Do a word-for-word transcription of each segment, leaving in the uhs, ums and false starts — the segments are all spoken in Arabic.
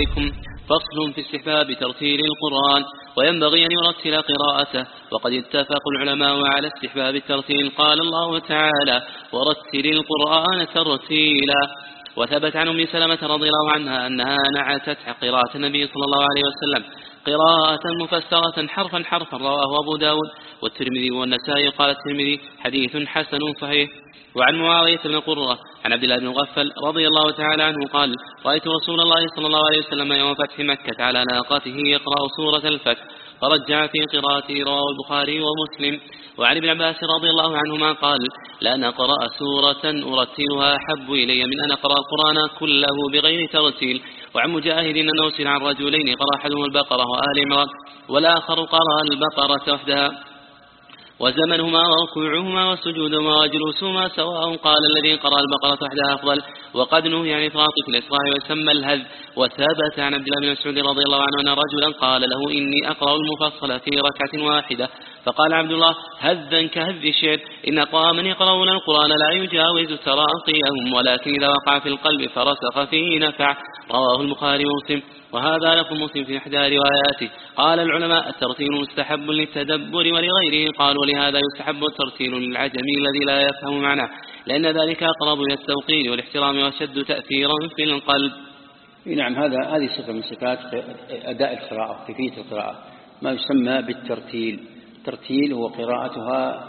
عليكم. فصل في استحباب ترتيل القرآن، وينبغي أن يرتل قراءته، وقد اتفق العلماء على استحباب الترتيل. قال الله تعالى: ورتل القرآن ترتيلا. وثبت عن أم سلمة رضي الله عنها أنها نعتت قراءة النبي صلى الله عليه وسلم قراءة مفسرة حرفا حرفا، رواه أبو داود والترمذي والنسائي. قال الترمذي: حديث حسن صحيح. وعن معاوية بن قرة عن عبد الله بن مغفل رضي الله تعالى عنه قال: رأيت رسول الله صلى الله عليه وسلم يوم فتح مكة على ناقته يقرأ سورة الفتح، فرجع في قراءته، رواه البخاري ومسلم. وعن ابن عباس رضي الله عنهما قال: لأن أقرأ سورة أرتلها أحب إلي من أن أقرأ القرآن كله بغير ترتيل. وعن مجاهد أنه سمع عن رجلين قرأ أحدهما البقرة وآل عمران والآخر قرأ البقرة وحدها، وزمنهما وركوعهما وسجودهما وجلوسهما سواء. قال: الذي قرأ البقرة وحدها أفضل. وقد نهي عن إفراط في الإسراء ويسمى الهذ. وثبت عن عبد الله بن مسعود رضي الله عنه أن رجلا قال له: إني أقرأ المفصل في ركعة واحدة. فقال عبد الله: هذا كهذ الشعر، إن قوما يقرؤون القرآن لا يجاوز تراقيهم، ولكن إذا وقع في القلب فرسخ فيه نفع. رواه البخاري ومسلم. وهذا لفظ مسلم في إحدى رواياته. قال العلماء: الترتيل مستحب للتدبر ولغيره. قالوا: لهذا يستحب الترتيل للعجمي الذي لا يفهم معناه، لأن ذلك أقرب إلى التوقير والاحترام وأشد تأثيرا في القلب. نعم، هذا هذه صفة من صفات أداء القراءة، كيفية القراءة، ما يسمى بالترتيل. الترتيل هو قراءتها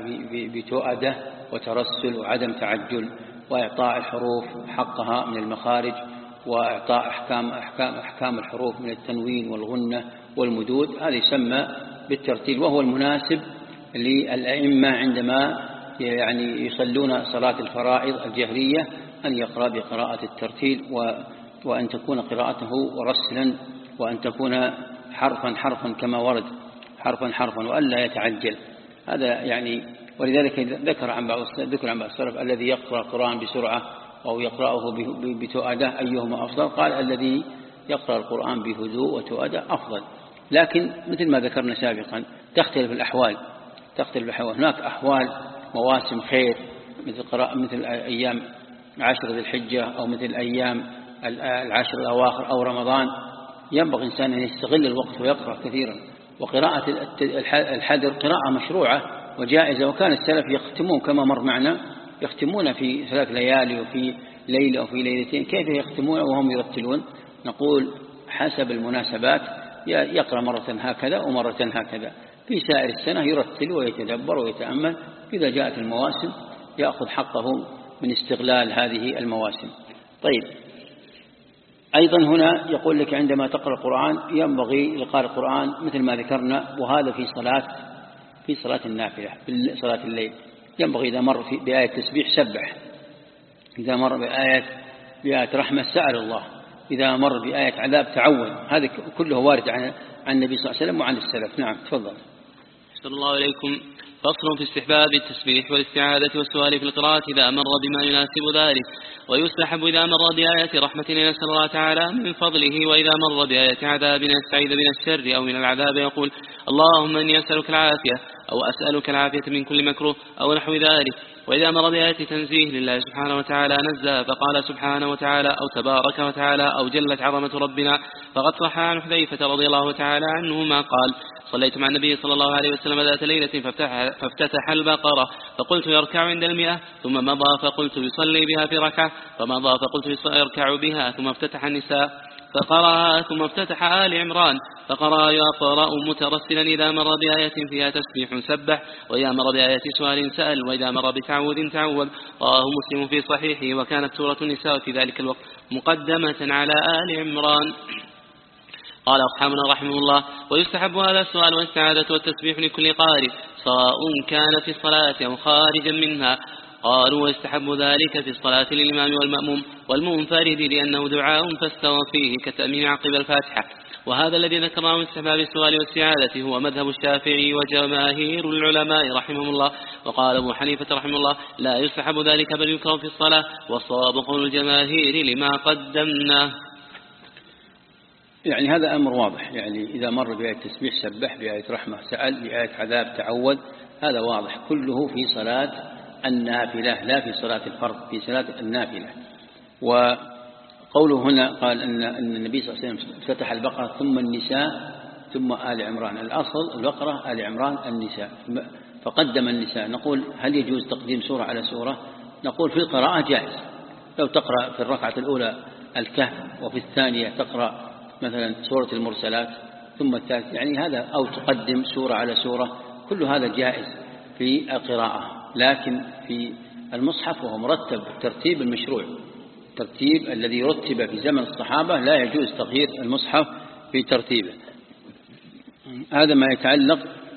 بتؤدة وترسل وعدم تعجل، وإعطاء الحروف حقها من المخارج، وإعطاء أحكام, أحكام, أحكام الحروف من التنوين والغنة والمدود. هذا يسمى بالترتيل، وهو المناسب للأئمة عندما يعني يصلون صلاة الفرائض الجهرية أن يقرأ بقراءة الترتيل، وأن تكون قراءته رسلا، وأن تكون حرفا حرفا كما ورد، حرفا حرفا، وألا يتعجل. هذا يعني، ولذلك ذكر عن بعض ذكر عن بعض السلف: الذي يقرأ القرآن بسرعة أو يقرأه بتؤدة أيهما أفضل؟ قال: الذي يقرأ القرآن بهدوء وتؤدة أفضل. لكن مثل ما ذكرنا سابقا تختلف الأحوال، تختلف الأحوال. هناك أحوال مواسم خير، مثل قراءة مثل أيام عشر ذي الحجة، أو مثل أيام العشر الأواخر أو رمضان، ينبغي إنسان أن يستغل الوقت ويقرأ كثيرا. وقراءة الحدر قراءة مشروعة وجائزة، وكان السلف يختمون كما مر معنا، يختمون في ثلاث ليالي وفي ليلة أو في ليلتين. كيف يختمون وهم يرتلون؟ نقول حسب المناسبات، يقرأ مرة هكذا ومرة هكذا. في سائر السنة يرتل ويتدبر ويتأمل. إذا جاءت المواسم يأخذ حقه من استغلال هذه المواسم. طيب، أيضا هنا يقول لك: عندما تقرأ القرآن ينبغي لقارئ القرآن مثل ما ذكرنا، وهذا في صلاة في صلاة النافلة، في صلاة الليل، ينبغي إذا مر بآية تسبيح سبح، إذا مر بآية بآية رحمة سأل الله، إذا مر بآية عذاب تعوذ. هذا كله وارد عن عن النبي صلى الله عليه وسلم وعن السلف. نعم، تفضل. صلى الله عليكم. فصل في استحباب التسبيح والاستعاذة والسؤال في القراءة إذا مر بما يناسب ذلك. ويستحب إذا مر بآية رحمة أن يسأل الله تعالى من فضله، وإذا مر بآية عذاب يستعيذ من الشر أو من العذاب يقول: اللهم إني أسألك العافية، أو أسألك العافية من كل مكروه، أو نحو ذلك. وإذا مر بآية تنزيه لله سبحانه وتعالى نزه فقال سبحانه وتعالى أو تبارك وتعالى أو جلت عظمة ربنا، فقد صح عن حذيفة رضي الله تعالى عنهما قال: صليت مع النبي صلى الله عليه وسلم ذات ليلة فافتتح, فافتتح البقرة فقلت يركع عند المئة، ثم مضى فقلت يصلي بها في ركعة، فمضى فقلت يركع بها، ثم افتتح النساء فقرأ، ثم افتتح آل عمران فقرأ يقرأ مترسلا إذا مر بآية فيها تسبيح سبح، وإذا مر بآية سؤال سأل، وإذا مر بتعوذ تعوذ. رواه مسلم في صحيحه. وكانت سورة النساء في ذلك الوقت مقدمة على آل عمران. قال أصحابنا رحمه الله: ويستحب هذا السؤال والاستعاذة والتسبيح لكل قارئ سواء كان في الصلاة أو خارجا منها. قالوا: ويستحب ذلك في الصلاة للإمام والمأموم والمنفرد، لأنه دعاء فاستوى فيه كتأمين عقب الفاتحة. وهذا الذي ذكرناه من استحباب السؤال والاستعاذة هو مذهب الشافعي وجماهير العلماء رحمهم الله. وقال أبو حنيفة رحمه الله: لا يستحب ذلك بل يكره في الصلاة، والصواب قول الجماهير لما قدمناه. يعني هذا أمر واضح، يعني إذا مر بآية تسبيح سبح، بآية رحمة سأل، بآية عذاب تعوذ، هذا واضح كله في صلاة النافلة لا في صلاة الفرض، في صلاة النافلة. قوله هنا قال أن أن النبي صلى الله عليه وسلم فتح البقرة ثم النساء ثم آل عمران. الأصل البقرة، آل عمران، النساء، فقدم النساء. نقول هل يجوز تقديم سورة على سورة؟ نقول في القراءة جائز. لو تقرأ في الركعة الأولى الكهف وفي الثانية تقرأ مثلا سورة المرسلات ثم الثالث، يعني هذا، أو تقدم سورة على سورة، كل هذا جائز في القراءة. لكن في المصحف وهو مرتب بالترتيب المشروع، الترتيب الذي رتب في زمن الصحابة، لا يجوز تغيير المصحف في ترتيبه. هذا ما يتعلق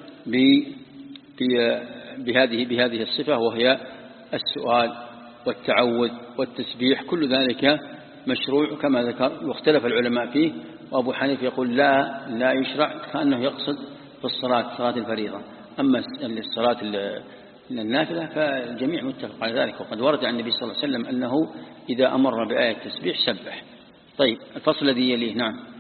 بهذه بهذه الصفة، وهي السؤال والتعوذ والتسبيح، كل ذلك مشروع كما ذكر. واختلف العلماء فيه، وأبو حنيفة يقول لا لا يشرع، كأنه يقصد في الصلاة، صلاة الفريضة. أما الصلاة النافلة فالجميع متفق على ذلك، وقد ورد عن النبي صلى الله عليه وسلم أنه إذا أمر بآية التسبيح سبح. طيب، الفصل الذي يليه. نعم.